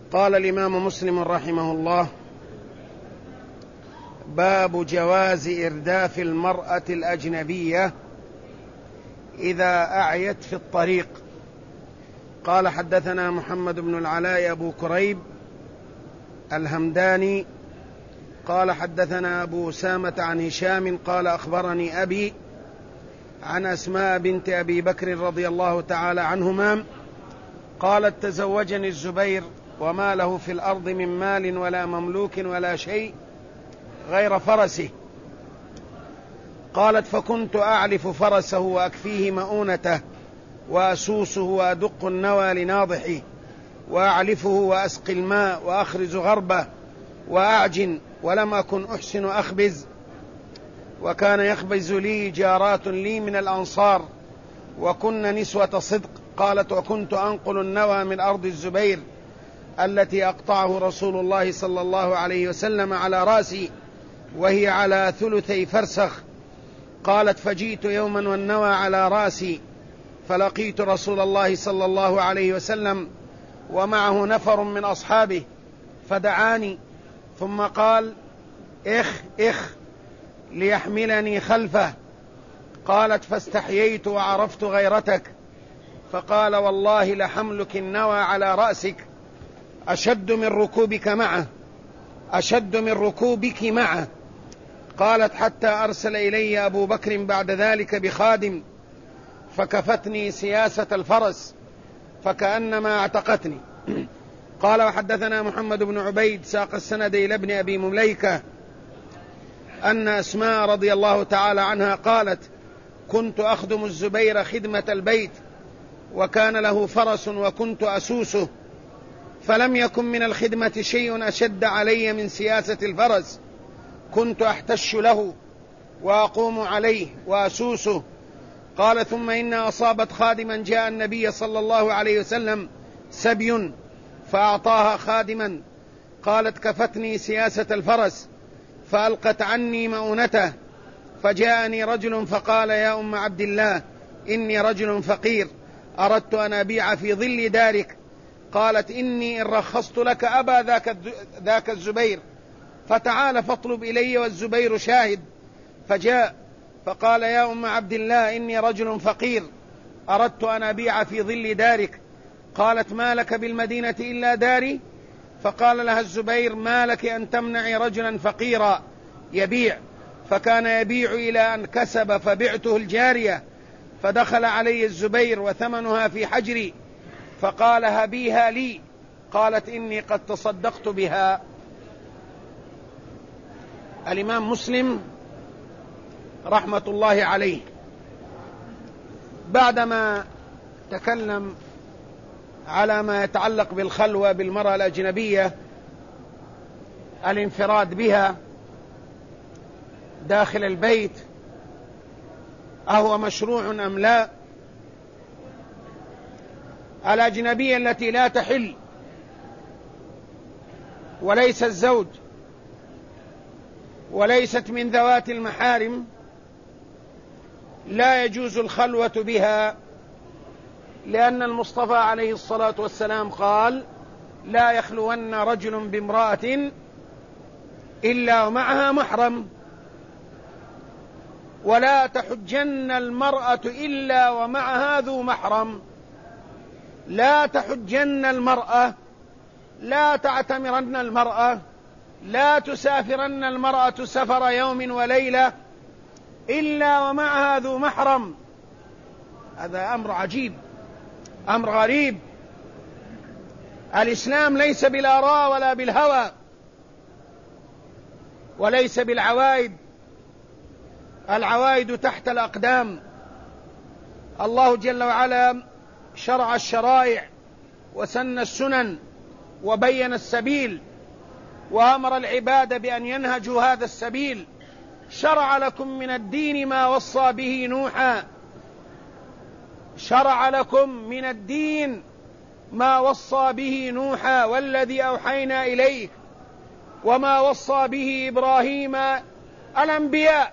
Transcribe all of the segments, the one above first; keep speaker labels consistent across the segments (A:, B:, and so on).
A: قال الإمام مسلم رحمه الله: باب جواز إرداف المرأة الأجنبية إذا أعيت في الطريق. قال: حدثنا محمد بن العلاء أبو كريب الهمداني قال: حدثنا أبو أسامة عن هشام قال: أخبرني أبي عن أسماء بنت أبي بكر رضي الله تعالى عنهما قالت: تزوجني الزبير وما له في الأرض من مال ولا مملوك ولا شيء غير فرسه. قالت: فكنت أعلف فرسه وأكفيه مؤونته وأسوسه وأدق النوى لناضحه وأعلفه وأسقي الماء وأخرز غربه وأعجن، ولم أكن أحسن أخبز، وكان يخبز لي جارات لي من الأنصار وكن نسوة صدق. قالت: وكنت أنقل النوى من أرض الزبير التي أقطعه رسول الله صلى الله عليه وسلم على رأسي وهي على 3 فرسخ. قالت: فجئت يوما والنوى على رأسي فلقيت رسول الله صلى الله عليه وسلم ومعه نفر من أصحابه فدعاني ثم قال: إخ ليحملني خلفه. قالت: فاستحييت وعرفت غيرتك، فقال: والله لحملك النوى على رأسك أشد من ركوبك معه. قالت: حتى أرسل إلي أبو بكر بعد ذلك بخادم فكفتني سياسة الفرس فكأنما اعتقتني. قال: وحدثنا محمد بن عبيد ساق السند إلى ابن أبي مليكة أن أسماء رضي الله تعالى عنها قالت: كنت أخدم الزبير خدمة البيت وكان له فرس وكنت أسوسه، فلم يكن من الخدمة شيء أشد علي من سياسة الفرس، كنت أحتش له وأقوم عليه وأسوسه. قال: ثم إن أصابت خادما جاء النبي صلى الله عليه وسلم سبي فأعطاها خادما. قالت: كفتني سياسة الفرس فألقت عني مؤونته، فجاءني رجل فقال: يا أم عبد الله إني رجل فقير أردت أن أبيع في ظل دارك. قالت: إني إن رخصت لك أبا ذاك الزبير، فتعال فاطلب إلي والزبير شاهد. فجاء فقال: يا أم عبد الله إني رجل فقير أردت أن أبيع في ظل دارك. قالت: ما لك بالمدينة إلا داري؟ فقال لها الزبير: ما لك أن تمنعي رجلا فقيرا يبيع؟ فكان يبيع إلى أن كسب فبعته الجارية، فدخل علي الزبير وثمنها في حجري فقال: هبيها لي. قالت: إني قد تصدقت بها. الإمام مسلم رحمة الله عليه بعدما تكلم على ما يتعلق بالخلوة بالمرأة الأجنبية، الانفراد بها داخل البيت أهو مشروع أم لا، الأجنبية التي لا تحل وليس الزوج وليست من ذوات المحارم لا يجوز الخلوة بها، لأن المصطفى عليه الصلاة والسلام قال: لا يخلون رجل بامرأة إلا ومعها محرم، ولا تحجن المرأة إلا ومعها ذو محرم. لا تحجن المرأة، لا تعتمرن المرأة، لا تسافرن المرأة سفر يوم وليلة إلا ومعها ذو محرم. هذا أمر عجيب، أمر غريب. الإسلام ليس بالآراء ولا بالهوى وليس بالعوائد، العوائد تحت الأقدام. الله جل وعلا شرع الشرائع وسن السنن وبين السبيل وأمر العباد بأن ينهجوا هذا السبيل. شرع لكم من الدين ما وصى به نوحا، شرع لكم من الدين ما وصى به نوحا والذي أوحينا إليك وما وصى به إبراهيم. الأنبياء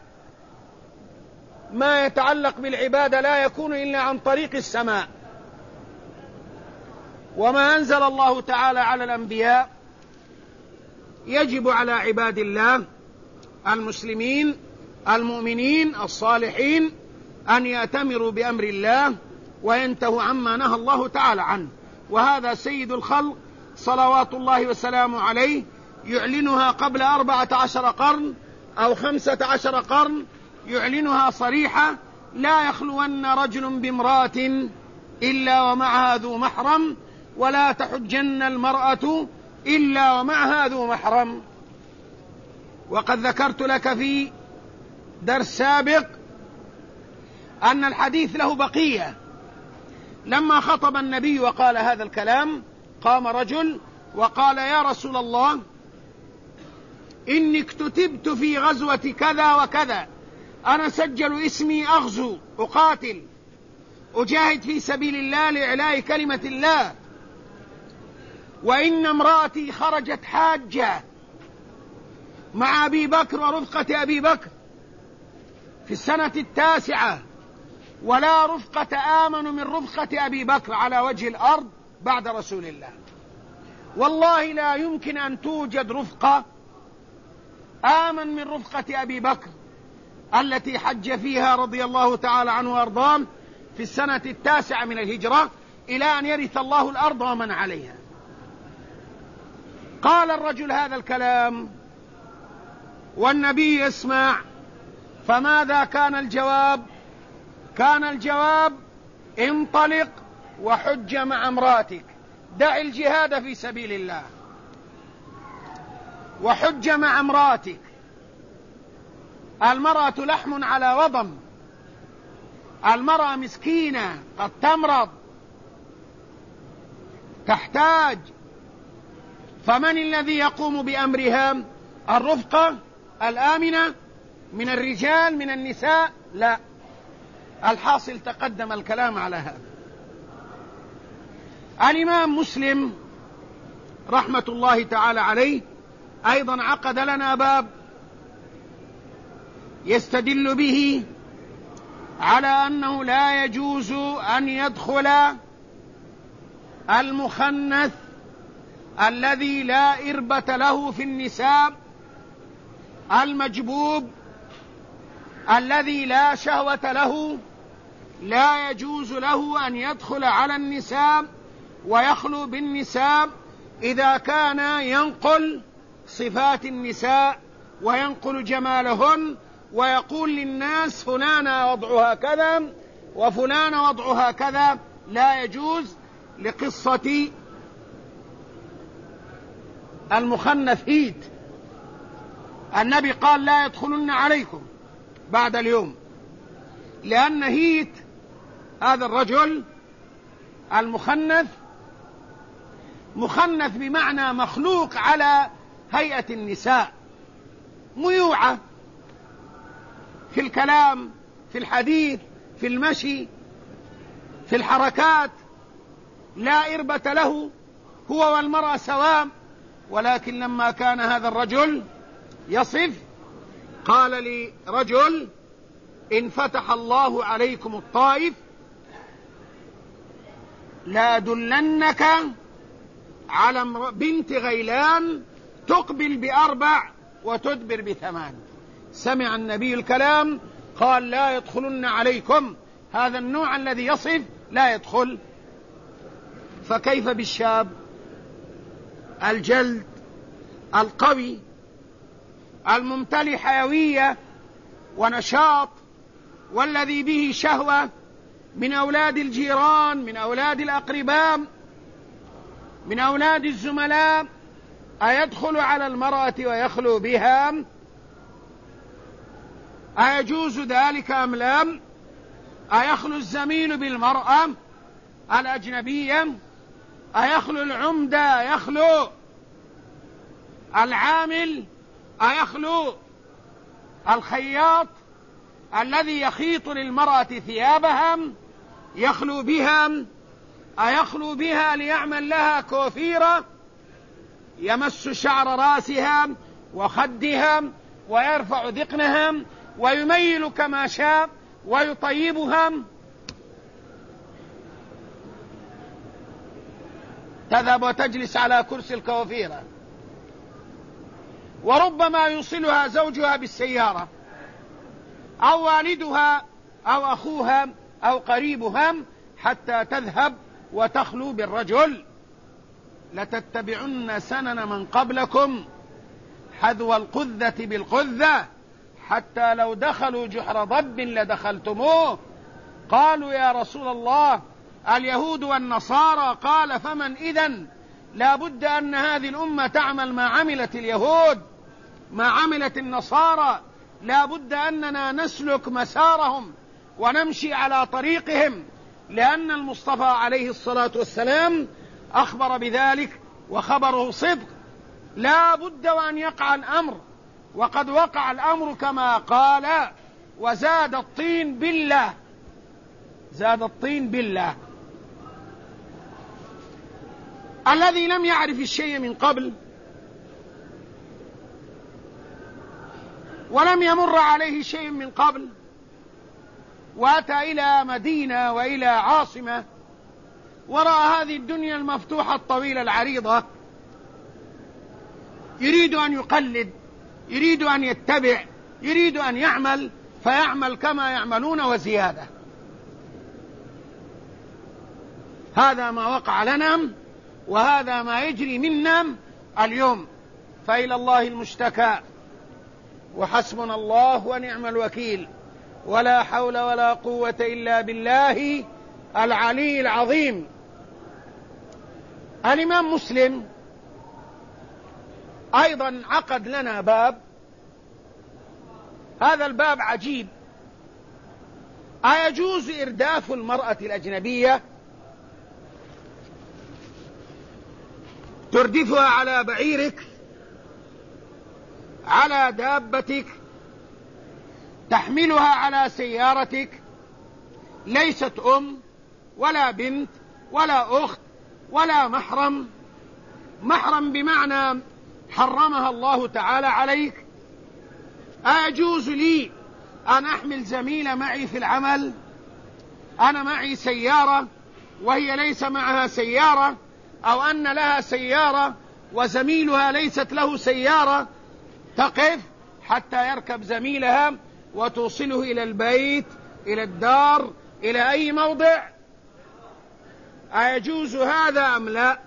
A: ما يتعلق بالعبادة لا يكون إلا عن طريق السماء، وما أنزل الله تعالى على الأنبياء يجب على عباد الله المسلمين المؤمنين الصالحين أن يأتمروا بأمر الله وينتهوا عما نهى الله تعالى عنه. وهذا سيد الخلق صلوات الله وسلامه عليه يعلنها قبل 14 قرن أو 15 قرن، يعلنها صريحة: لا يخلون رجل بامرأة إلا ومعها ذو محرم، ولا تحجن المرأة إلا ومعها ذو محرم. وقد ذكرت لك في درس سابق أن الحديث له بقية. لما خطب النبي وقال هذا الكلام قام رجل وقال: يا رسول الله، إني اكتتبت في غزوة كذا وكذا، أنا سجل اسمي، أغزو، أقاتل، أجاهد في سبيل الله لإعلاء كلمة الله، وإن امرأتي خرجت حاجة مع أبي بكر ورفقة أبي بكر في السنة 9، ولا رفقة آمن من رفقة أبي بكر على وجه الأرض بعد رسول الله. والله لا يمكن أن توجد رفقة آمن من رفقة أبي بكر التي حج فيها رضي الله تعالى عنه وأرضاه في السنة 9 من الهجرة إلى أن يرث الله الأرض ومن عليها. قال الرجل هذا الكلام والنبي يسمع، فماذا كان الجواب؟ كان الجواب: انطلق وحج مع امراتك، دع الجهاد في سبيل الله وحج مع امراتك. المرأة لحم على وضم، المرأة مسكينة قد تمرض تحتاج، فمن الذي يقوم بأمرها؟ الرفقة الآمنة من الرجال من النساء؟ لا. الحاصل تقدم الكلام على هذا. الإمام مسلم رحمة الله تعالى عليه أيضا عقد لنا باب يستدل به على أنه لا يجوز أن يدخل المخنث الذي لا إربة له في النساء، المجبوب الذي لا شهوة له، لا يجوز له أن يدخل على النساء ويخلو بالنساء إذا كان ينقل صفات النساء وينقل جمالهن ويقول للناس فلانة وضعها كذا وفلانة وضعها كذا. لا يجوز، لقصة المخنث هيت. النبي قال: لا يدخلن عليكم بعد اليوم، لأن هيت هذا الرجل المخنث مخنث بمعنى مخلوق على هيئة النساء، ميوعة في الكلام، في الحديث، في المشي، في الحركات، لا إربة له، هو والمرأة ولكن لما كان هذا الرجل يصف قال لرجل: إن فتح الله عليكم الطائف لا دلنك على بنت غيلان تقبل ب4 وتدبر ب8. سمع النبي الكلام قال: لا يدخلن عليكم، هذا النوع الذي يصف لا يدخل. فكيف بالشاب الجلد القوي الممتلئ حيوية ونشاط والذي به شهوة من أولاد الجيران، من أولاد الأقرباء، من أولاد الزملاء، أيدخل على المرأة ويخلو بها؟ أيجوز ذلك أم لا؟ أيخلو الزميل بالمرأة الأجنبية؟ أيخلو العمدة؟ أيخلو العامل؟ أيخلو الخياط الذي يخيط للمرأة ثيابها؟ يخلو بها؟ أيخلو بها ليعمل لها كوفيرة يمس شعر رأسها وخدها ويرفع ذقنها ويميل كما شاء ويطيبها؟ تذهب وتجلس على كرسي الكوافيرة، وربما يوصلها زوجها بالسيارة أو والدها أو أخوها أو قريبها حتى تذهب وتخلو بالرجل. لتتبعن سنن من قبلكم حذو القذة بالقذة حتى لو دخلوا جحر ضب لدخلتموه. قالوا يا رسول الله اليهود والنصارى، قال فمن إذن؟ لا بد أن هذه الأمة تعمل ما عملت اليهود، ما عملت النصارى، لا بد أننا نسلك مسارهم ونمشي على طريقهم، لأن المصطفى عليه الصلاة والسلام أخبر بذلك وخبره صدق. لا بد وأن يقع الأمر، وقد وقع الأمر كما قال: وزاد الطين بالله، زاد الطين بالله. الذي لم يعرف الشيء من قبل ولم يمر عليه شيء من قبل وأتى إلى مدينة وإلى عاصمة ورأى هذه الدنيا المفتوحة الطويلة العريضة، يريد أن يقلد، يريد أن يتبع، يريد أن يعمل، فيعمل كما يعملون وزيادة. هذا ما وقع لنا وهذا ما يجري منا اليوم، فإلى الله المشتكى، وحسبنا الله ونعم الوكيل، ولا حول ولا قوة إلا بالله العلي العظيم. الإمام مسلم أيضا عقد لنا باب، هذا الباب عجيب: أيجوز إرداف المرأة الأجنبية؟ تردفها على بعيرك، على دابتك، تحملها على سيارتك، ليست أم ولا بنت ولا أخت ولا محرم. محرم بمعنى حرمها الله تعالى عليك. أيجوز لي أن أحمل زميلة معي في العمل، أنا معي سيارة وهي ليس معها سيارة، أو أن لها سيارة وزميلها ليست له سيارة، تقف حتى يركب زميلها وتوصله إلى البيت، إلى الدار، إلى أي موضع؟ أيجوز هذا أم لا؟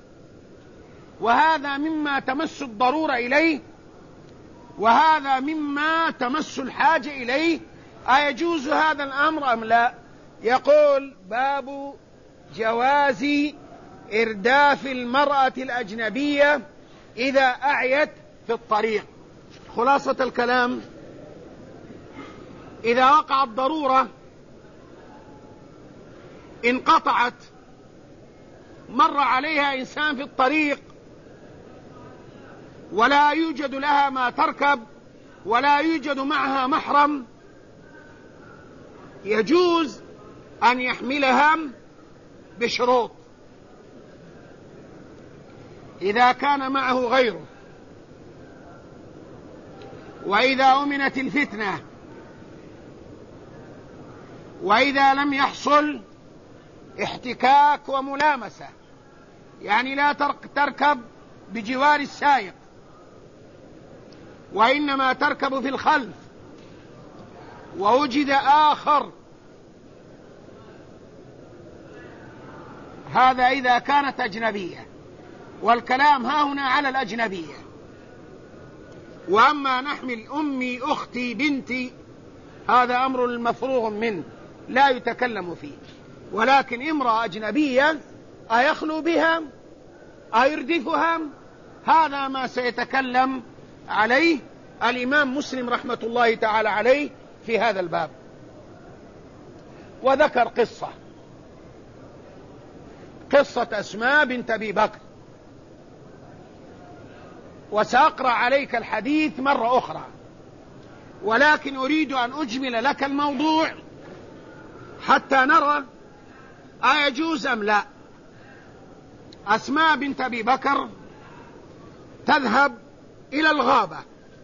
A: وهذا مما تمس الضرورة إليه، وهذا مما تمس الحاجة إليه. أيجوز هذا الأمر أم لا؟ يقول: باب جواز إرداف المرأة الأجنبية إذا أعيت في الطريق. خلاصة الكلام: إذا وقعت ضرورة، انقطعت، مر عليها إنسان في الطريق ولا يوجد لها ما تركب ولا يوجد معها محرم، يجوز أن يحملها بشروط: إذا كان معه غيره، وإذا أمنت الفتنة، وإذا لم يحصل احتكاك وملامسة، يعني لا تركب بجوار السائق وإنما تركب في الخلف، ووجد آخر، هذا إذا كانت أجنبية، والكلام ها هنا على الأجنبية. وأما نحمل أمي، أختي، بنتي، هذا أمر مفروغ منه لا يتكلم فيه. ولكن امرأة أجنبية أيخلو بها، أيردفها، هذا ما سيتكلم عليه الإمام مسلم رحمة الله تعالى عليه في هذا الباب. وذكر قصة أسماء بنت أبي بكر، وسأقرأ عليك الحديث مرة أخرى، ولكن أريد أن أجمل لك الموضوع حتى نرى أيجوز أم لا. أسماء بنت أبي بكر تذهب إلى الغابة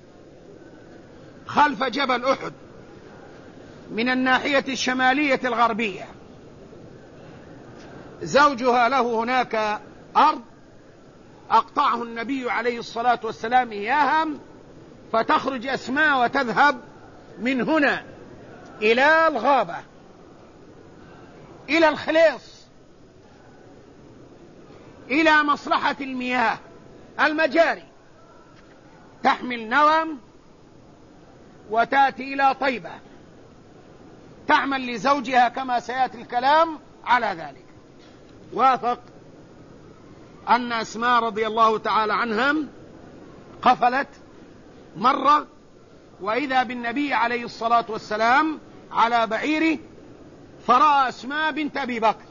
A: خلف جبل أحد من الناحية الشمالية الغربية. زوجها له هناك أرض أقطعه النبي عليه الصلاة والسلام إياها، فتخرج أسماء وتذهب من هنا إلى الغابة، إلى الخليص، إلى مصلحة المياه المجاري، تحمل نوم وتأتي إلى طيبة تعمل لزوجها كما سيأتي الكلام على ذلك. وافق أن أسماء رضي الله تعالى عنها قفلت مرة، وإذا بالنبي عليه الصلاة والسلام على بعيره، فرأى أسماء بنت أبي بكر،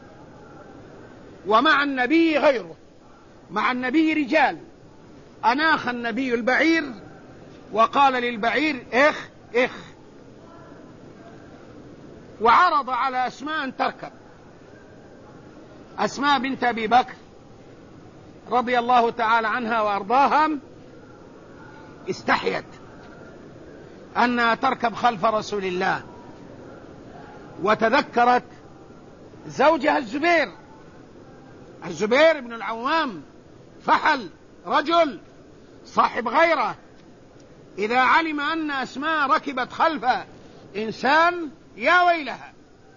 A: ومع النبي غيره، مع النبي رجال. أناخ النبي البعير وقال للبعير إخ إخ، وعرض على أسماء أن تركب. أسماء بنت أبي بكر رضي الله تعالى عنها وأرضاها استحيت أنها تركب خلف رسول الله، وتذكرت زوجها الزبير بن العوام، فحل رجل صاحب غيره، إذا علم أن أسماء ركبت خلف إنسان يا ويلها.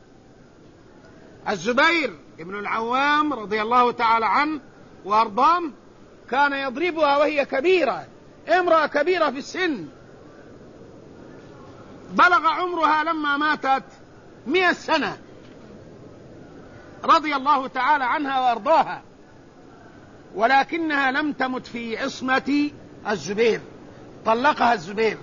A: الزبير بن العوام رضي الله تعالى عنه وأرضاه كان يضربها وهي كبيرة، امرأة كبيرة في السن، بلغ عمرها لما ماتت 100 سنة رضي الله تعالى عنها وأرضاها، ولكنها لم تمت في عصمة الزبير، طلقها الزبير.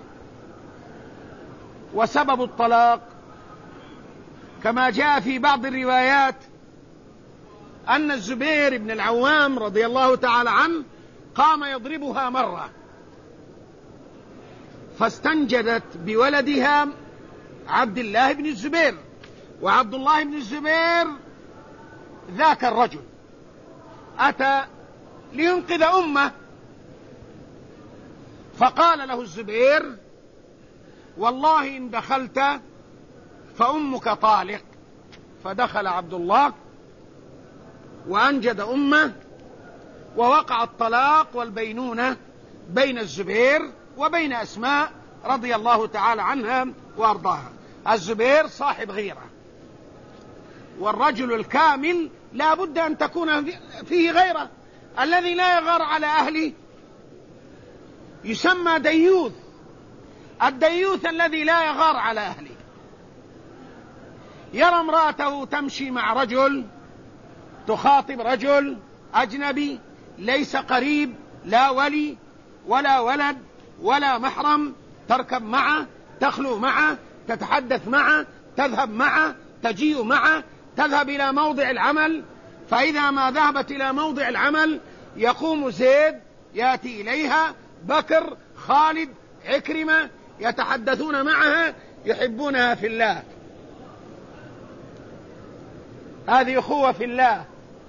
A: وسبب الطلاق كما جاء في بعض الروايات أن الزبير بن العوام رضي الله تعالى عنه قام يضربها مرة، فاستنجدت بولدها عبد الله بن الزبير، وعبد الله بن الزبير ذاك الرجل أتى لينقذ أمه، فقال له الزبير والله إن دخلت فأمك طالق. فدخل عبد الله وأنجد أمه، ووقع الطلاق والبينونة بين الزبير وبين أسماء رضي الله تعالى عنها وأرضاها. الزبير صاحب غيرة، والرجل الكامل لا بد أن تكون فيه غيرة، الذي لا يغار على أهله يسمى ديوث. الديوث الذي لا يغار على أهله، يرى امرأته تمشي مع رجل، تخاطب رجل أجنبي ليس قريب، لا ولي ولا ولد ولا محرم، تركب معه، تخلو معه، تتحدث معه، تذهب معه، تجيء معه، تذهب إلى موضع العمل، فإذا ما ذهبت إلى موضع العمل يقوم زيد يأتي إليها، بكر، خالد، عكرمة، يتحدثون معها، يحبونها في الله. هذه أخوة في الله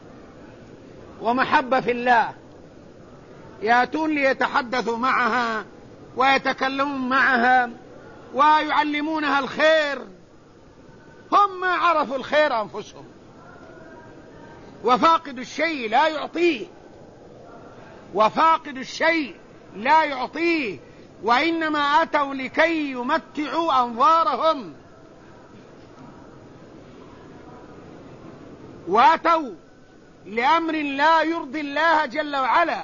A: ومحبة في الله، يأتون ليتحدثوا معها ويتكلمون معها ويعلمونها الخير، هم ما عرفوا الخير أنفسهم، وفاقد الشيء لا يعطيه، وفاقد الشيء لا يعطيه، وإنما أتوا لكي يمتعوا أنظارهم، وأتوا لأمر لا يرضي الله جل وعلا.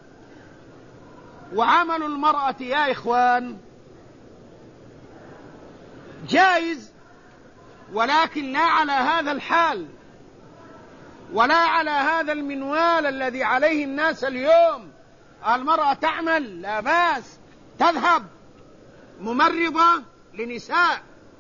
A: وعمل المرأة يا إخوان جائز، ولكن لا على هذا الحال، ولا على هذا المنوال الذي عليه الناس اليوم. المرأة تعمل لا بأس، تذهب ممرضة لنساء،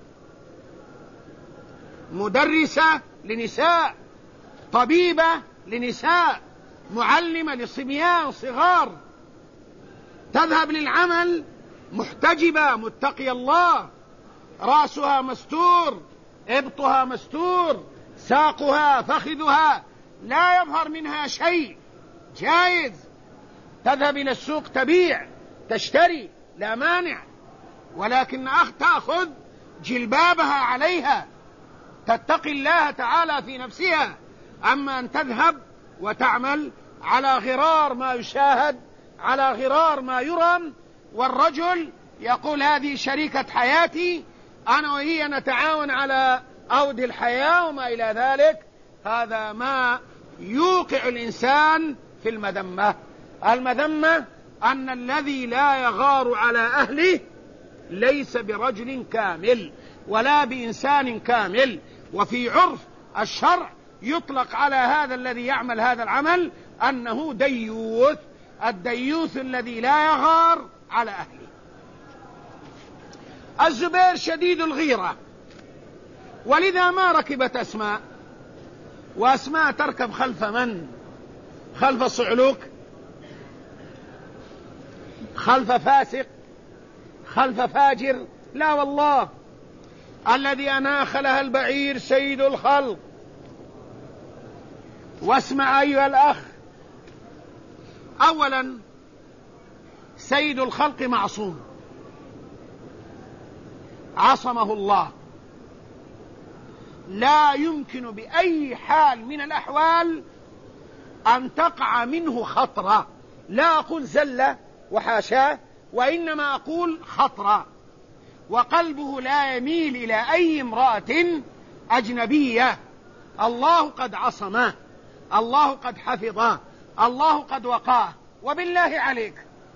A: مدرسة لنساء، طبيبة لنساء، معلمة لصبيان صغار، تذهب للعمل محتجبة متقي الله، رأسها مستور، إبطها مستور، ساقها فخذها لا يظهر منها شيء، جائز. تذهب إلى السوق تبيع تشتري لا مانع، ولكن تأخذ جلبابها عليها، تتقي الله تعالى في نفسها. أما أن تذهب وتعمل على غرار ما يشاهد، على غرار ما يرى. والرجل يقول هذه شريكة حياتي، أنا وهي نتعاون على أود الحياة وما إلى ذلك. هذا ما يوقع الإنسان في المذمة. المذمة أن الذي لا يغار على أهله ليس برجل كامل ولا بإنسان كامل. وفي عرف الشرع يطلق على هذا الذي يعمل هذا العمل أنه ديوث، الديوث الذي لا يغار على أهله. الزبير شديد الغيرة، ولذا ما ركبت أسماء، وأسماء تركب خلف من؟ خلف صعلوك؟ خلف فاسق؟ خلف فاجر؟ لا والله، الذي أناخ لها البعير سيد الخلق. واسمع أيها الأخ، أولا سيد الخلق معصوم، عصمه الله، لا يمكن بأي حال من الأحوال أن تقع منه خطرة. لا أقول زلة وحاشاه، وإنما أقول خطرة. وقلبه لا يميل إلى أي امرأة أجنبية. الله قد عصمه، الله قد حفظه، الله قد وقاه. وبالله عليك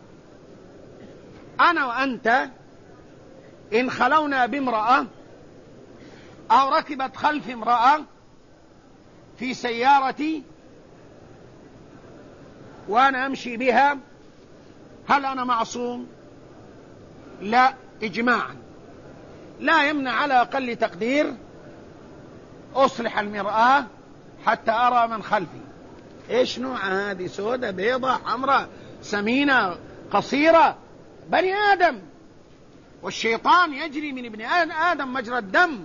A: أنا وأنت إن خلونا بامرأة أو ركبت خلف امرأة في سيارتي وأنا أمشي بها، هل أنا معصوم؟ لا، إجماعا. لا يمنع على أقل تقدير أصلح المرآة حتى أرى من خلفي. إيش نوع هذه؟ سودة، بيضة، حمراء، سمينة، قصيرة؟ بني آدم، والشيطان يجري من ابن آدم مجرى الدم.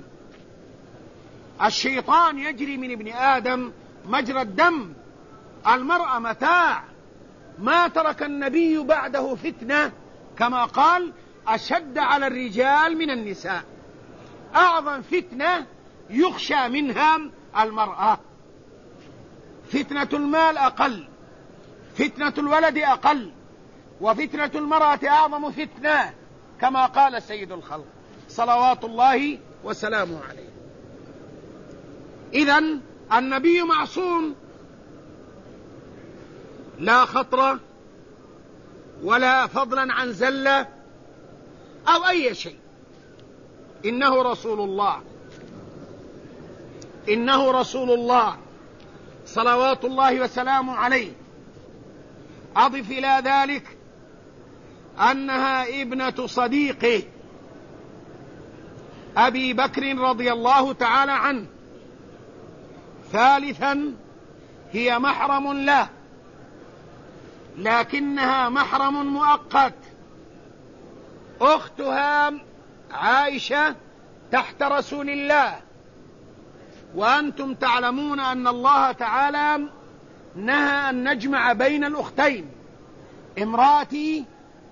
A: الشيطان يجري من ابن آدم مجرى الدم. المرأة متاع، ما ترك النبي بعده فتنة كما قال أشد على الرجال من النساء. أعظم فتنة يخشى منها المرأة. فتنة المال أقل، فتنة الولد أقل، وفتنة المرأة أعظم فتنة كما قال سيد الخلق صلوات الله وسلامه عليه. إذن النبي معصوم، لا خطرة ولا فضلا عن زلة أو أي شيء. إنه رسول الله، إنه رسول الله صلوات الله وسلامه عليه. أضف إلى ذلك أنها ابنة صديقه أبي بكر رضي الله تعالى عنه. ثالثا هي محرم له، لكنها محرم مؤقت. أختها عائشة تحت رسول الله، وأنتم تعلمون أن الله تعالى نهى أن نجمع بين الأختين. امرأتي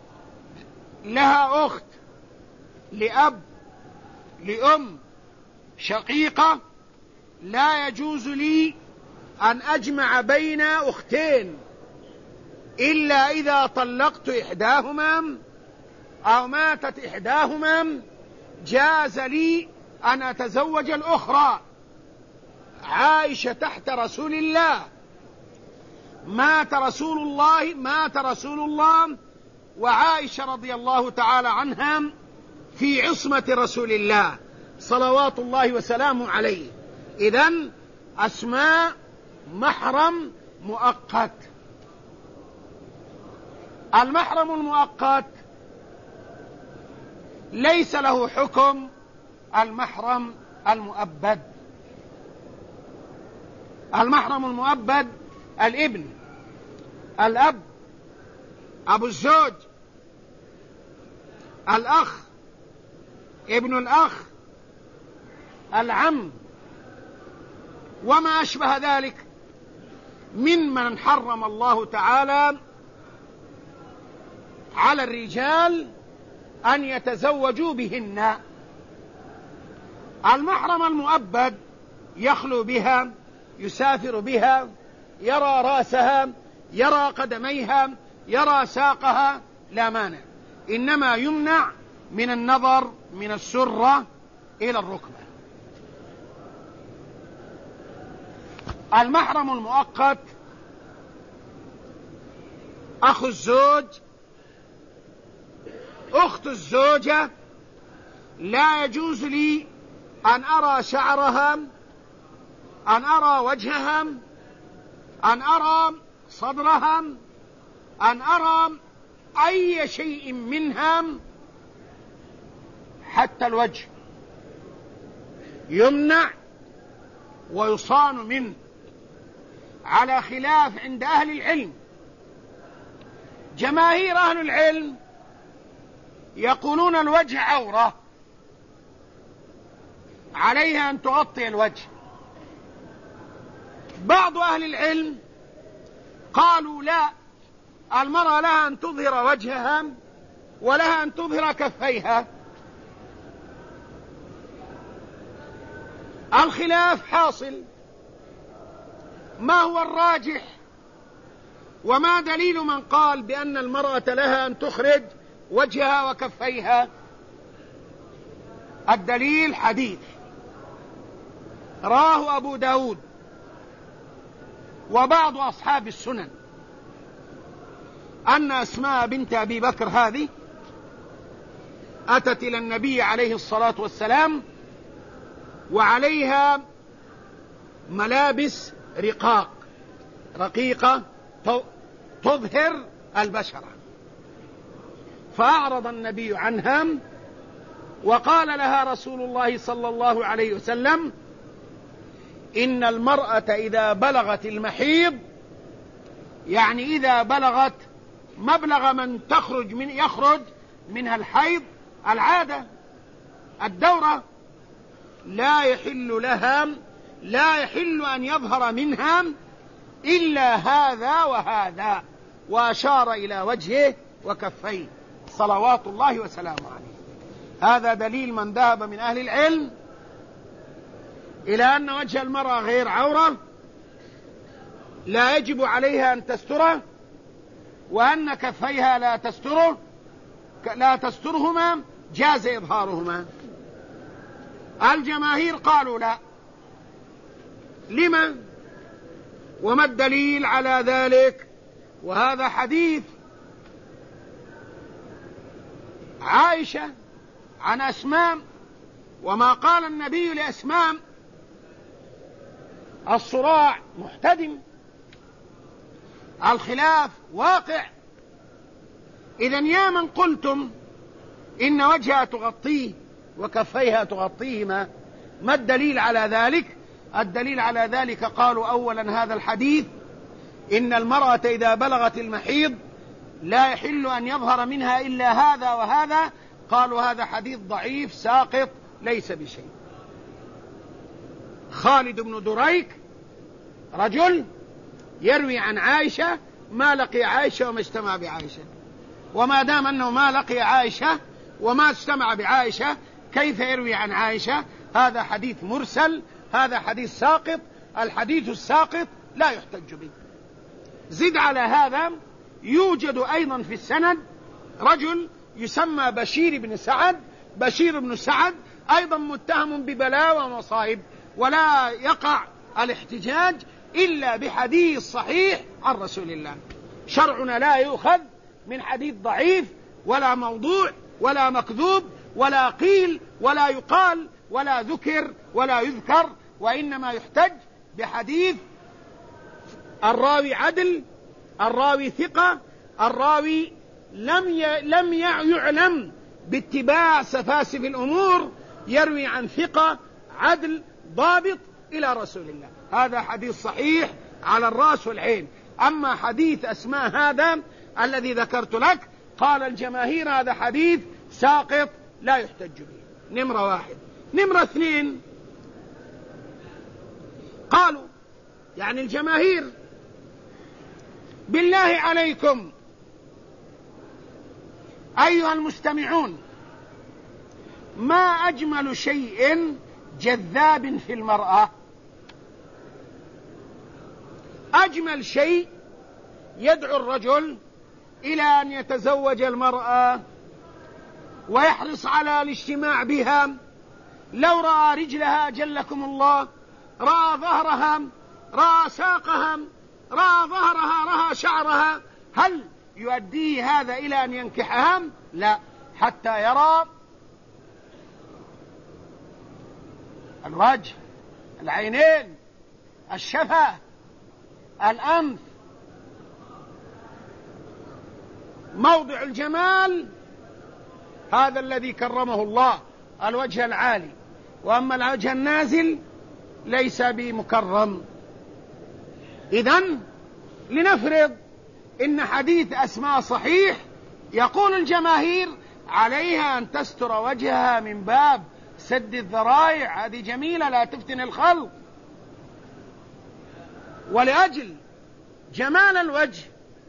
A: لها أخت لأب لأم شقيقة، لا يجوز لي أن أجمع بين أختين إلا إذا طلقت إحداهما أو ماتت إحداهما، جاز لي أن أتزوج الأخرى. عائشة تحت رسول الله، مات رسول الله وعائشة رضي الله تعالى عنها في عصمة رسول الله صلوات الله وسلامه عليه. إذن أسماء محرم مؤقت. المحرم المؤقت ليس له حكم المحرم المؤبد. المحرم المؤبد الابن، الأب، أبو الزوج، الأخ، ابن الأخ، العم، وما أشبه ذلك ممن حرم الله تعالى على الرجال أن يتزوجوا بهن. المحرم المؤبد يخلو بها، يسافر بها يرى رأسها، يرى قدميها، يرى ساقها، لا مانع، إنما يمنع من النظر من السرة إلى الركبة. المحرم المؤقت أخو الزوج، أخت الزوجة، لا يجوز لي أن أرى شعرها، أن أرى وجهها، أن أرى صدرها، أن أرى أي شيء منها حتى الوجه، يمنع ويصان منه، على خلاف عند أهل العلم. جماهير أهل العلم يقولون الوجه عورة، عليها أن تغطي الوجه. بعض أهل العلم قالوا لا، المرأة لها أن تظهر وجهها ولها أن تظهر كفيها. الخلاف حاصل، ما هو الراجح وما دليل من قال بأن المرأة لها أن تخرج وجهها وكفيها؟ الدليل حديث راه أبو داود وبعض أصحاب السنن أن أسماء بنت أبي بكر هذه أتت إلى النبي عليه الصلاة والسلام وعليها ملابس رقيقة تظهر البشرة، فأعرض النبي عنها وقال لها رسول الله صلى الله عليه وسلم: إن المرأة إذا بلغت المحيض، يعني إذا بلغت مبلغ من يخرج منها الحيض، العادة، الدورة، لا يحل أن يظهر منها إلا هذا وهذا، وأشار إلى وجهه وكفيه صلوات الله وسلامه عليه. هذا دليل من ذهب من أهل العلم إلى أن وجه المرأة غير عورة، لا يجب عليها أن تستره، وأن كفيها لا تسترهما، جاز إظهارهما. الجماهير قالوا لا. لما؟ وما الدليل على ذلك؟ وهذا حديث عائشة عن أسماء، وما قال النبي لأسماء: الصراع محتدم، الخلاف واقع. إذن يا من قلتم إن وجهها تغطيه وكفيها تغطيهما، ما الدليل على ذلك؟ الدليل على ذلك قالوا: أولا هذا الحديث إن المرأة إذا بلغت المحيض لا يحل أن يظهر منها إلا هذا وهذا، قالوا هذا حديث ضعيف ساقط ليس بشيء. خالد بن دريك رجل يروي عن عائشة ما لقي عائشة وما اجتمع بعائشة، وما دام أنه ما لقي عائشة وما اجتمع بعائشة كيف يروي عن عائشة؟ هذا حديث مرسل، هذا حديث ساقط. الحديث الساقط لا يحتج به. زد على هذا يوجد أيضا في السند رجل يسمى بشير بن سعد. بشير بن سعد أيضا متهم ببلاوى ومصائب، ولا يقع الاحتجاج إلا بحديث صحيح عن رسول الله. شرعنا لا يؤخذ من حديث ضعيف ولا موضوع ولا مكذوب ولا قيل ولا يقال ولا ذكر ولا يذكر، وإنما يحتج بحديث الراوي عدل، الراوي ثقة، الراوي لم يعلم باتباع سفاسف الأمور، يروي عن ثقة عدل ضابط إلى رسول الله. هذا حديث صحيح على الرأس والعين. أما حديث أسماء هذا الذي ذكرت لك، قال الجماهير هذا حديث ساقط لا يحتج به. نمرة واحد. نمرة اثنين، قالوا يعني الجماهير: بالله عليكم أيها المستمعون، ما أجمل شيء جذاب في المرأة؟ أجمل شيء يدعو الرجل إلى أن يتزوج المرأة ويحرص على الاجتماع بها. لو رأى رجلها جلكم الله، رأى ظهرها، رأى ساقها، رأى ظهرها، رأى شعرها، هل يؤديه هذا إلى أن ينكحها؟ لا، حتى يرى الوجه، العينين، الشفة، الأنف، موضع الجمال، هذا الذي كرمه الله، الوجه العالي. وأما الوجه النازل ليس بمكرم. إذن لنفرض إن حديث أسماء صحيح، يقول الجماهير عليها أن تستر وجهها من باب سد الذرائع، هذه جميلة لا تفتن الخلق. ولأجل جمال الوجه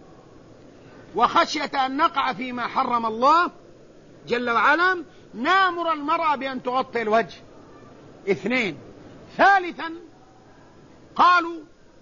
A: وخشية أن نقع فيما حرم الله جل وعلا نامر المرأة بأن تغطي الوجه. 2. ثالثا قالوا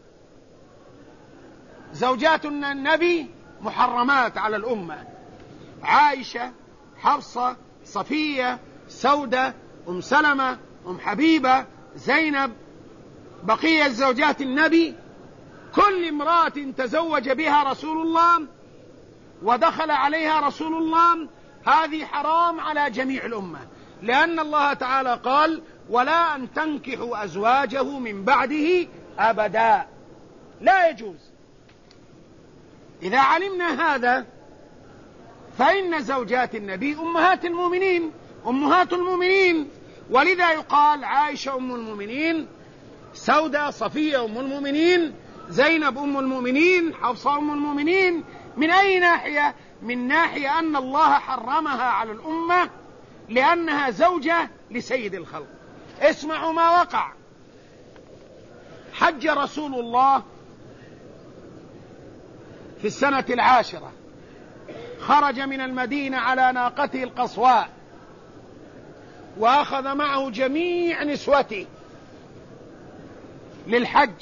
A: زوجات النبي محرمات على الأمة: عائشة، حفصة، صفية، سودة، أم سلمة، أم حبيبة، زينب، بقية زوجات النبي. كل امرأة تزوج بها رسول الله ودخل عليها رسول الله هذه حرام على جميع الأمة، لأن الله تعالى قال: ولا أن تنكحوا أزواجه من بعده أبدا، لا يجوز. إذا علمنا هذا فإن زوجات النبي أمهات المؤمنين، ولذا يقال عائشة أم المؤمنين، سودة صفية أم المؤمنين، زينب أم المؤمنين، حفصة أم المؤمنين. من أي ناحية؟ من ناحية أن الله حرمها على الأمة لأنها زوجة لسيد الخلق. اسمعوا ما وقع. حج رسول الله في السنة 10، خرج من المدينة على ناقته القصواء، وأخذ معه جميع نسوته للحج،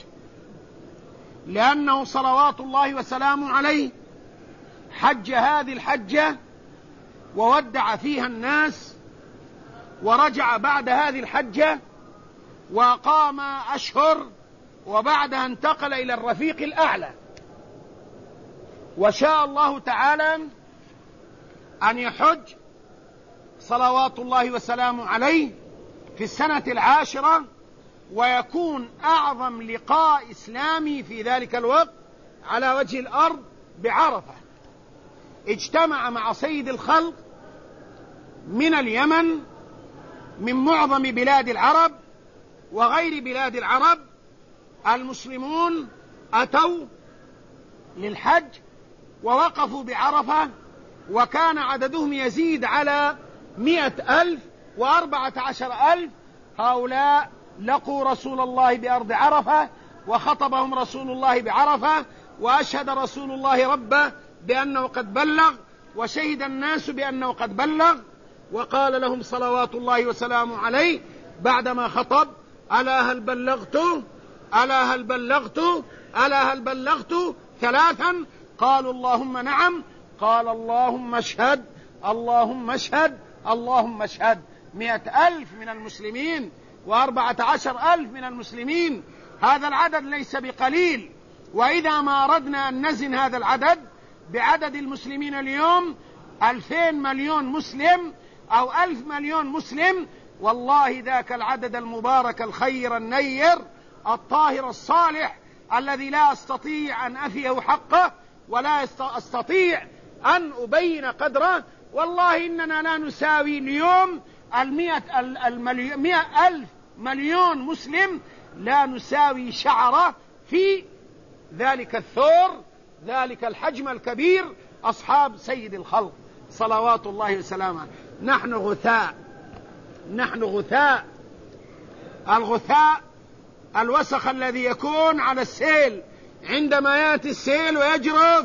A: لأنه صلوات الله وسلامه عليه حج هذه الحجة وودع فيها الناس، ورجع بعد هذه الحجة وقام أشهر، وبعدها انتقل إلى الرفيق الأعلى. وشاء الله تعالى أن يحج صلوات الله وسلامه عليه في السنة 10، ويكون أعظم لقاء إسلامي في ذلك الوقت على وجه الأرض بعرفة. اجتمع مع سيد الخلق من اليمن، من معظم بلاد العرب وغير بلاد العرب، المسلمون أتوا للحج ووقفوا بعرفة، وكان عددهم يزيد على 100,000 و14,000. هؤلاء لقوا رسول الله بأرض عرفة، وخطبهم رسول الله بعرفة، وأشهد رسول الله ربه بأنه قد بلغ، وشهد الناس بأنه قد بلغ، وقال لهم صلوات الله وسلامه عليه بعدما خطب: ألا هل بلغت؟ ألا هل بلغت؟ ألا هل بلغت؟ 3. قالوا: اللهم نعم. قال: اللهم اشهد، اللهم اشهد، اللهم اشهد. 100,000 من المسلمين و14,000 من المسلمين، هذا العدد ليس بقليل. وإذا ما أردنا أن نزن هذا العدد بعدد المسلمين اليوم 2,000 مليون مسلم أو 1,000 مليون مسلم، والله ذاك العدد المبارك الخير النير الطاهر الصالح الذي لا أستطيع أن أفيه حقه ولا أستطيع أن أبين قدره. والله إننا لا نساوي اليوم 100,000 مليون مسلم، لا نساوي شعرة في ذلك الثور، ذلك الحجم الكبير، أصحاب سيد الخلق صلوات الله وسلامه. نحن غثاء، نحن غثاء. الغثاء الوسخ الذي يكون على السيل عندما يأتي السيل ويجرف،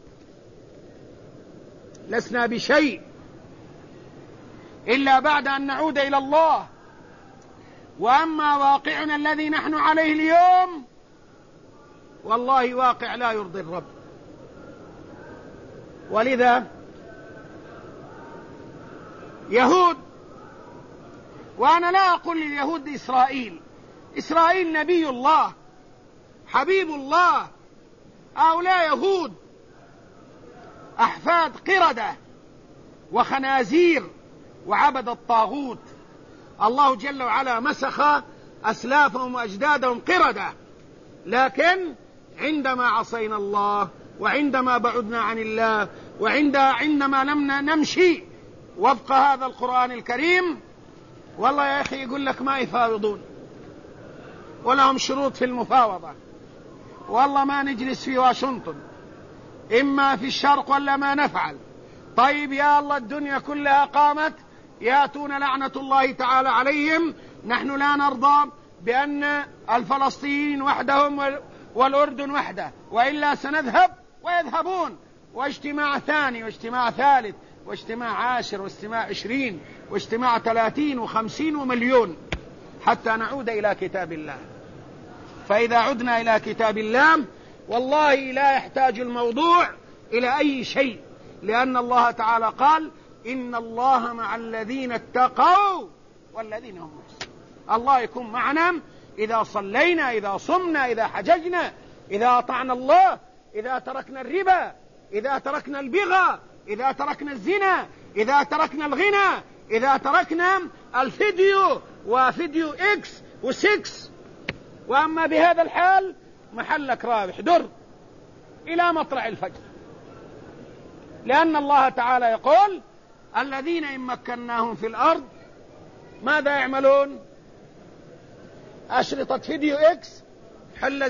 A: لسنا بشيء إلا بعد أن نعود إلى الله. وأما واقعنا الذي نحن عليه اليوم والله واقع لا يرضي الرب. ولذا يهود، وأنا لا أقول لليهود إسرائيل نبي الله حبيب الله، هؤلاء يهود أحفاد قردة وخنازير وعبد الطاغوت. الله جل وعلا مسخ أسلافهم وأجدادهم قردة، لكن عندما عصينا الله وعندما بعدنا عن الله وعندما لم نمشي وفق هذا القرآن الكريم، والله يا أخي يقول لك ما يفاوضون ولهم شروط في المفاوضة، والله ما نجلس في واشنطن، إما في الشرق ولا ما نفعل. طيب يا الله الدنيا كلها قامت يأتون لعنة الله تعالى عليهم، نحن لا نرضى بأن الفلسطينيين وحدهم والأردن وحده، وإلا سنذهب ويذهبون، واجتماع ثاني واجتماع ثالث واجتماع 10 واجتماع 20 واجتماع 30 و50 ومليون حتى نعود إلى كتاب الله. فإذا عدنا إلى كتاب الله والله لا يحتاج الموضوع إلى أي شيء، لأن الله تعالى قال إن الله مع الذين اتقوا والذين هم محسنون. الله يكون معنا إذا صلينا، إذا صمنا، إذا حججنا، إذا أطعنا الله، إذا تركنا الربا، إذا تركنا البغى، إذا تركنا الزنا، إذا تركنا الغنى، إذا تركنا الفيديو وفيديو إكس و6. وأما بهذا الحال محلك رابح در إلى مطلع الفجر، لأن الله تعالى يقول الذين إن مكناهم في الأرض ماذا يعملون؟ أشرطة فيديو إكس، حل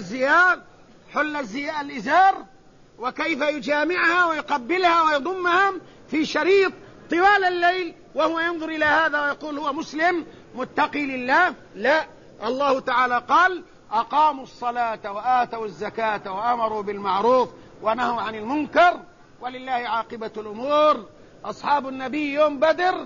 A: الإزار، وكيف يجامعها ويقبلها ويضمها في شريط طوال الليل وهو ينظر إلى هذا ويقول هو مسلم متقي لله. لا، الله تعالى قال أقاموا الصلاة وآتوا الزكاة وأمروا بالمعروف ونهوا عن المنكر ولله عاقبة الأمور. أصحاب النبي يوم بدر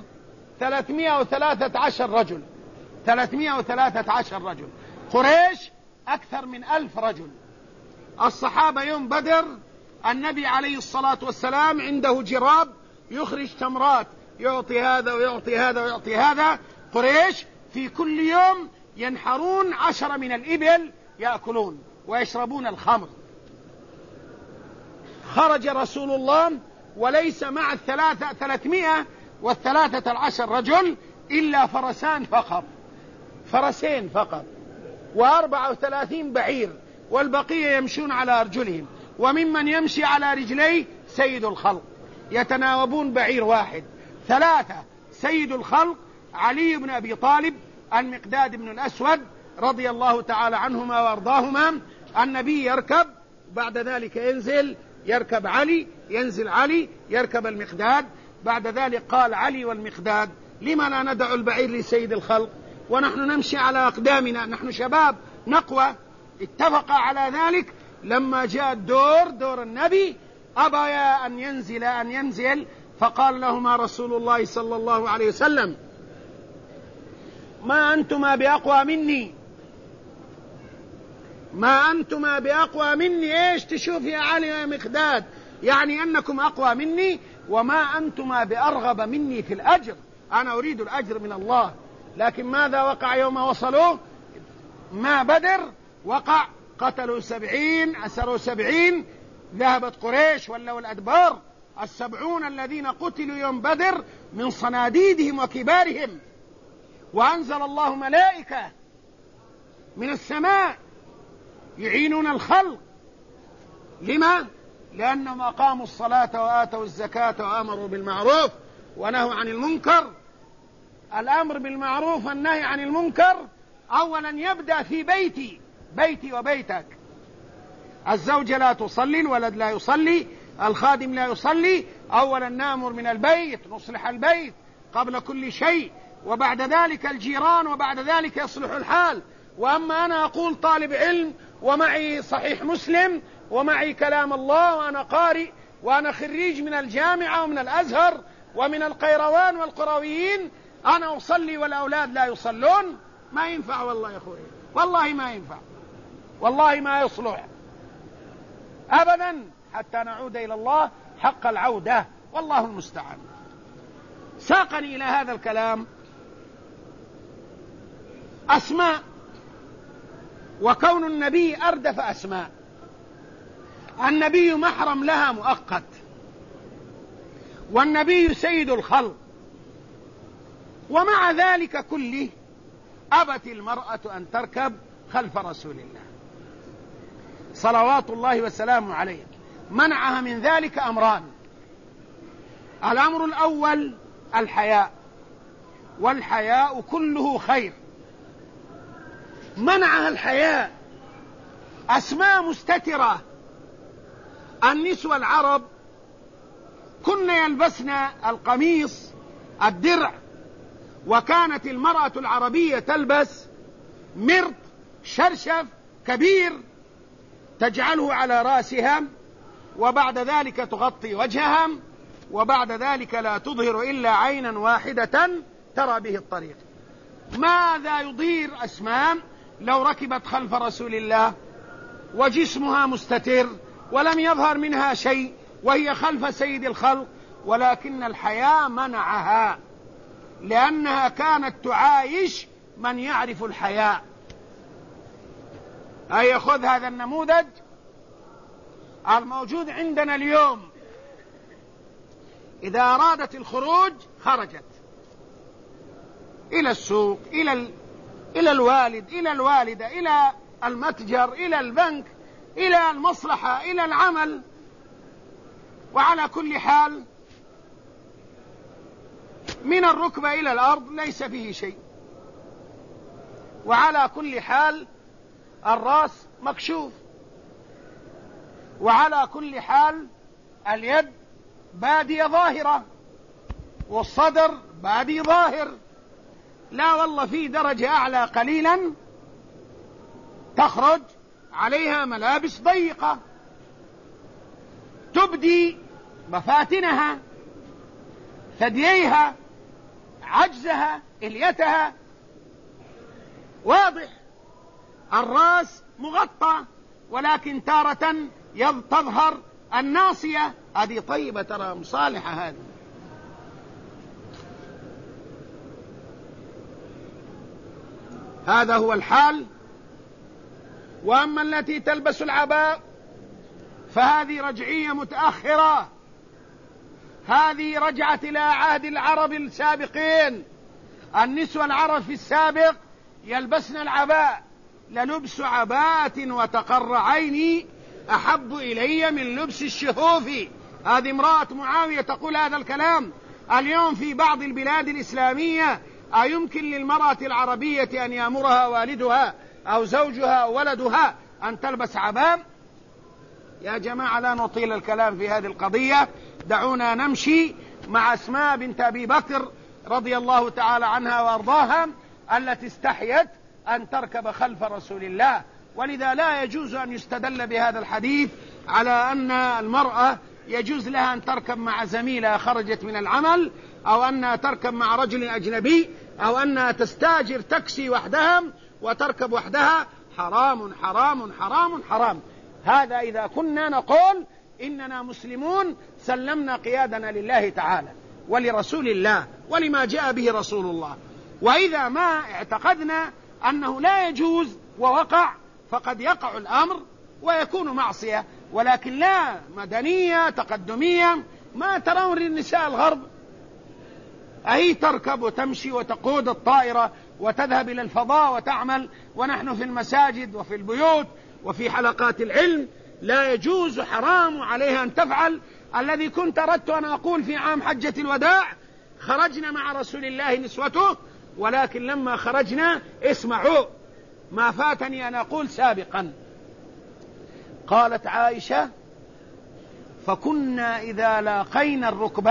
A: 313 رجل، 313 رجل، قريش أكثر من 1000 رجل. الصحابة يوم بدر النبي عليه الصلاة والسلام عنده جراب يخرج تمرات، يعطي هذا ويعطي هذا ويعطي هذا. قريش في كل يوم ينحرون 10 من الإبل يأكلون ويشربون الخمر. خرج رسول الله وليس مع 313 رجل إلا فرسان فقط، فرسين فقط، و34 بعير، والبقية يمشون على أرجلهم، وممن يمشي على رجليه سيد الخلق، يتناوبون بعير واحد. 3 سيد الخلق علي بن أبي طالب، المقداد بن الأسود رضي الله تعالى عنهما وأرضاهما. النبي يركب، بعد ذلك ينزل، يركب علي، ينزل علي، يركب المقداد. بعد ذلك قال علي والمقداد لما لا ندع البعير لسيد الخلق ونحن نمشي على أقدامنا، نحن شباب نقوى. اتفق على ذلك. لما جاء دور النبي أبى أن ينزل، فقال لهما رسول الله صلى الله عليه وسلم ما أنتما بأقوى مني، ما أنتما بأقوى مني. إيش تشوف يا علي يا مقداد؟ يعني أنكم أقوى مني، وما أنتما بأرغب مني في الأجر، أنا أريد الأجر من الله. لكن ماذا وقع يوم وصلوا ما بدر؟ وقع قتلوا 70، أسروا 70، ذهبت قريش ولوا الأدبار. 70 الذين قتلوا يوم بدر من صناديدهم وكبارهم، وأنزل الله ملائكة من السماء يعينون الخلق. لما؟ لأنهم أقاموا الصلاة وآتوا الزكاة وأمروا بالمعروف ونهوا عن المنكر. الأمر بالمعروف والنهي عن المنكر أولا يبدأ في بيتي وبيتك. الزوجة لا تصلي، الولد لا يصلي، الخادم لا يصلي. أولا نأمر من البيت، نصلح البيت قبل كل شيء، وبعد ذلك الجيران، وبعد ذلك يصلح الحال. وأما أنا أقول طالب علم ومعي صحيح مسلم ومعي كلام الله وأنا قارئ وأنا خريج من الجامعة ومن الأزهر ومن القيروان والقرويين، أنا أصلي والأولاد لا يصلون، ما ينفع والله يا أخوي، والله ما ينفع، والله ما يصلح. أبدا حتى نعود إلى الله حق العودة، والله المستعان. ساقني إلى هذا الكلام أسماء، وكون النبي أردف أسماء. النبي محرم لها مؤقت، والنبي سيد الخلق، ومع ذلك كله أبت المرأة أن تركب خلف رسول الله صلوات الله وسلامه عليه. منعها من ذلك أمران: الأمر الأول الحياء، والحياء كله خير. منعها الحياء. أسماء مستترة. النسوة العرب كن يلبسن القميص الدرع، وكانت المرأة العربية تلبس مرط شرشف كبير تجعله على رأسها، وبعد ذلك تغطي وجهها، وبعد ذلك لا تظهر إلا عينا واحدة ترى به الطريق. ماذا يضير أسماء لو ركبت خلف رسول الله وجسمها مستتر ولم يظهر منها شيء وهي خلف سيد الخلق؟ ولكن الحياء منعها، لأنها كانت تعايش من يعرف الحياء. أي خذ هذا النموذج الموجود عندنا اليوم. إذا أرادت الخروج خرجت إلى السوق، إلى الوالد، إلى الوالدة، إلى المتجر، إلى البنك، إلى المصلحة، إلى العمل، وعلى كل حال من الركبة إلى الأرض ليس فيه شيء، وعلى كل حال الرأس مكشوف، وعلى كل حال اليد بادية ظاهرة، والصدر بادي ظاهر. لا والله في درجة أعلى قليلا تخرج عليها ملابس ضيقة تبدي مفاتنها، ثدييها، عجزها، إليتها، واضح. الرأس مغطى، ولكن تارة تظهر الناصية. هذه طيبة ترى، مصالحة هذه. هذا هو الحال. وأما التي تلبس العباء فهذه رجعية متأخرة، هذه رجعت إلى عهد العرب السابقين. النسوة العرب في السابق يلبسن العباء. للبس عباءة وتقر عيني أحب إلي من لبس الشهوف. هذه امرأة معاوية تقول هذا الكلام. اليوم في بعض البلاد الإسلامية أيمكن للمرأة العربية أن يأمرها والدها أو زوجها أو ولدها أن تلبس عباء؟ يا جماعة لا نطيل الكلام في هذه القضية، دعونا نمشي مع أسماء بنت أبي بكر رضي الله تعالى عنها وأرضاها، التي استحيت أن تركب خلف رسول الله. ولذا لا يجوز أن يستدل بهذا الحديث على أن المرأة يجوز لها أن تركب مع زميلة خرجت من العمل، أو أنها تركب مع رجل أجنبي، أو أنها تستاجر تاكسي وحدها وتركب وحدها. حرام حرام حرام حرام. هذا إذا كنا نقول إننا مسلمون سلمنا قيادنا لله تعالى ولرسول الله ولما جاء به رسول الله. وإذا ما اعتقدنا أنه لا يجوز ووقع، فقد يقع الأمر ويكون معصية. ولكن لا مدنية تقدمية. ما ترون للنساء الغرب أي تركب وتمشي وتقود الطائرة وتذهب إلى الفضاء وتعمل، ونحن في المساجد وفي البيوت وفي حلقات العلم لا يجوز، حرام عليها أن تفعل الذي كنت أردت أن أقول في عام حجة الوداع. خرجنا مع رسول الله نسوته، ولكن لما خرجنا اسمعوا ما فاتني أن أقول سابقا. قالت عائشة: فكنا إذا لاقينا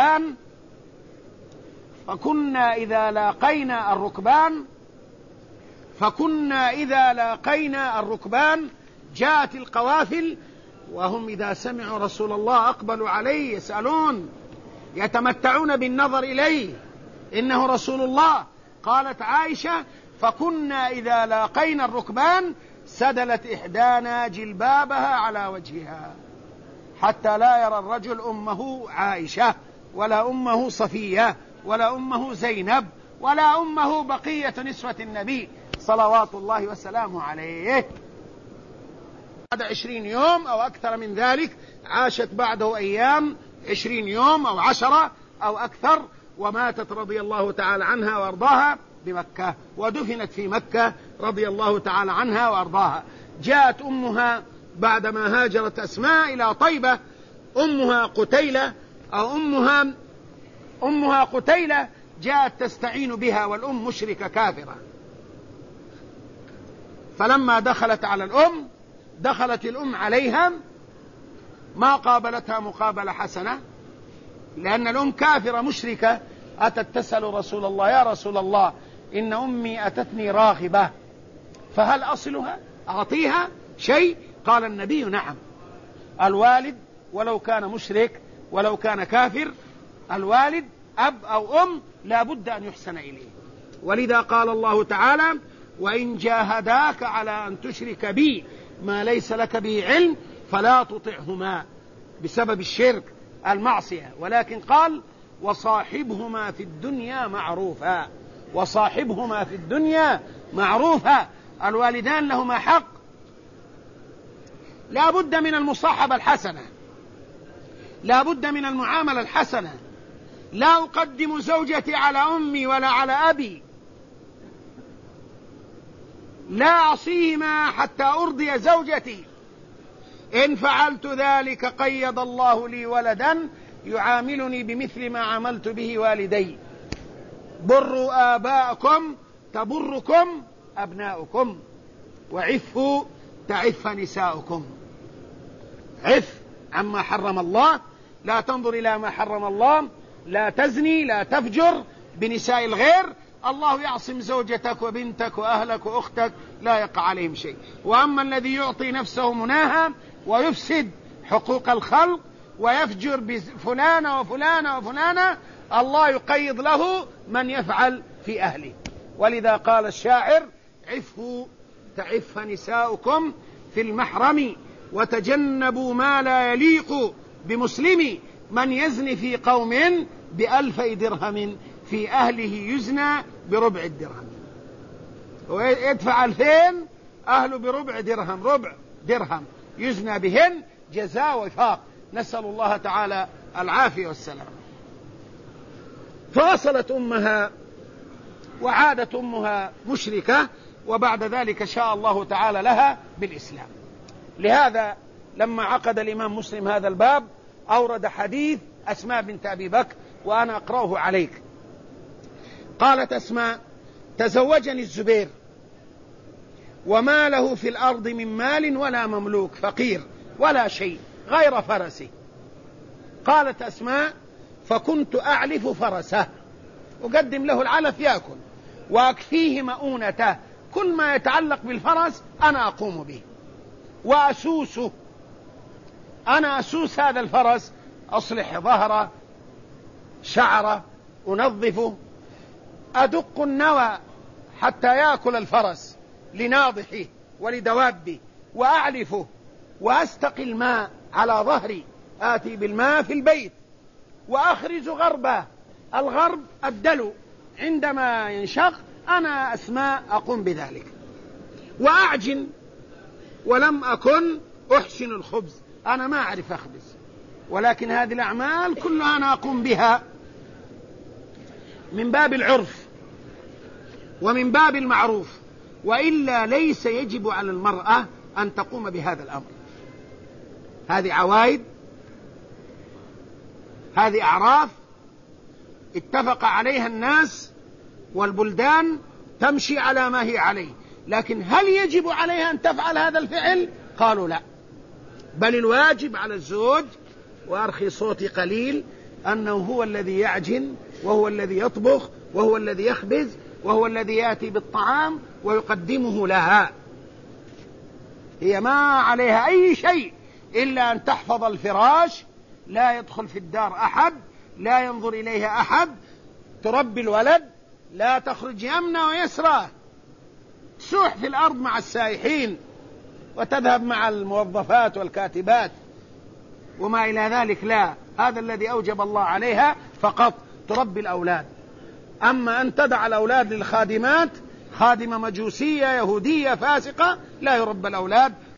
A: الركبان جاءت القوافل، وهم إذا سمعوا رسول الله أقبلوا عليه يسألون يتمتعون بالنظر إليه، إنه رسول الله. قالت عائشة: فكنا إذا لاقينا الركبان سدلت إحدانا جلبابها على وجهها. حتى لا يرى الرجل أمه عائشة ولا أمه صفية ولا أمه زينب ولا أمه بقية نسوة النبي صلوات الله وسلامه عليه. بعد 20 يوم أو أكثر من ذلك عاشت بعده أيام 20 يوم أو 10 أو أكثر، وماتت رضي الله تعالى عنها وأرضاها بمكة، ودفنت في مكة رضي الله تعالى عنها وأرضاها. جاءت أمها بعدما هاجرت أسماء إلى طيبة، أمها قتيلة أو أمها قتيلة جاءت تستعين بها، والأم مشركة كافرة. فلما دخلت على الأم دخلت الأم عليها ما قابلتها مقابلة حسنة، لأن الأم كافرة مشركة. أتت تسأل رسول الله: يا رسول الله، إن أمي أتتني راغبة فهل أصلها؟ أعطيها شيء؟ قال النبي: نعم. الوالد ولو كان مشرك ولو كان كافر، الوالد أب أو أم لا بد أن يحسن إليه. ولذا قال الله تعالى: وإن جاهداك على أن تشرك بي ما ليس لك به علم فلا تطعهما، بسبب الشرك المعصية. ولكن قال: وصاحبهما في الدنيا معروفا، وصاحبهما في الدنيا معروفا. الوالدان لهما حق، لا بد من المصاحبة الحسنة، لا بد من المعاملة الحسنة. لا أقدم زوجتي على أمي ولا على أبي، لا أعصيهما حتى أرضي زوجتي. إن فعلت ذلك قيض الله لي ولدا يعاملني بمثل ما عملت به والدي. بروا آباءكم تبركم أبناؤكم، وعفوا تعف نساؤكم. عف عما حرم الله، لا تنظر إلى ما حرم الله، لا تزني، لا تفجر بنساء الغير. الله يعصم زوجتك وبنتك وأهلك وأختك، لا يقع عليهم شيء. وأما الذي يعطي نفسه مناها ويفسد حقوق الخلق ويفجر بفلانة وفلانة وفلانة، الله يقيض له من يفعل في أهله. ولذا قال الشاعر: عفوا تعف نساؤكم في المحرم، وتجنبوا ما لا يليق بمسلم. من يزني في قوم ب1000 درهم في أهله يزنى بربع الدرهم، ويدفع 2000 أهله بربع درهم، ربع درهم يزنى بهن جزاء وفاق. نسأل الله تعالى العافية والسلام. فوصلت أمها وعادت أمها مشركة، وبعد ذلك شاء الله تعالى لها بالإسلام. لهذا لما عقد الإمام مسلم هذا الباب أورد حديث أسماء بنت أبي بكر، وأنا أقرأه عليك. قالت أسماء: تزوجني الزبير وما له في الأرض من مال ولا مملوك، فقير ولا شيء غير فرسه. قالت أسماء: فكنت أعلف فرسه، أقدم له العلف يأكل، وأكفيه مؤونته، كل ما يتعلق بالفرس أنا أقوم به، وأسوسه، أنا أسوس هذا الفرس، أصلح ظهره شعره أنظفه، أدق النوى حتى يأكل الفرس لناضحه ولدوابه، وأعلفه، وأستقي الماء على ظهري، آتي بالماء في البيت، وأخرج غربه، الغرب الدلو، عندما ينشق أنا أسماء أقوم بذلك، وأعجن، ولم أكن أحسن الخبز، أنا ما أعرف أخبز، ولكن هذه الأعمال كلها أنا أقوم بها من باب العرف ومن باب المعروف، وإلا ليس يجب على المرأة أن تقوم بهذا الأمر. هذه عوائد، هذه أعراف اتفق عليها الناس والبلدان، تمشي على ما هي عليه. لكن هل يجب عليها أن تفعل هذا الفعل؟ قالوا لا، بل الواجب على الزوج، وأرخي صوتي قليل، أنه هو الذي يعجن، وهو الذي يطبخ، وهو الذي يخبز، وهو الذي يأتي بالطعام ويقدمه لها. هي ما عليها أي شيء إلا أن تحفظ الفراش، لا يدخل في الدار أحد، لا ينظر إليها أحد، تربي الولد، لا تخرج يمنى ويسرى، تسوح في الأرض مع السائحين، وتذهب مع الموظفات والكاتبات. وما إلى ذلك، لا، هذا الذي أوجب الله عليها فقط تربي الأولاد. أما أن تدع الأولاد للخادمات، خادمة مجوسية يهودية فاسقة، لا يربى الأولاد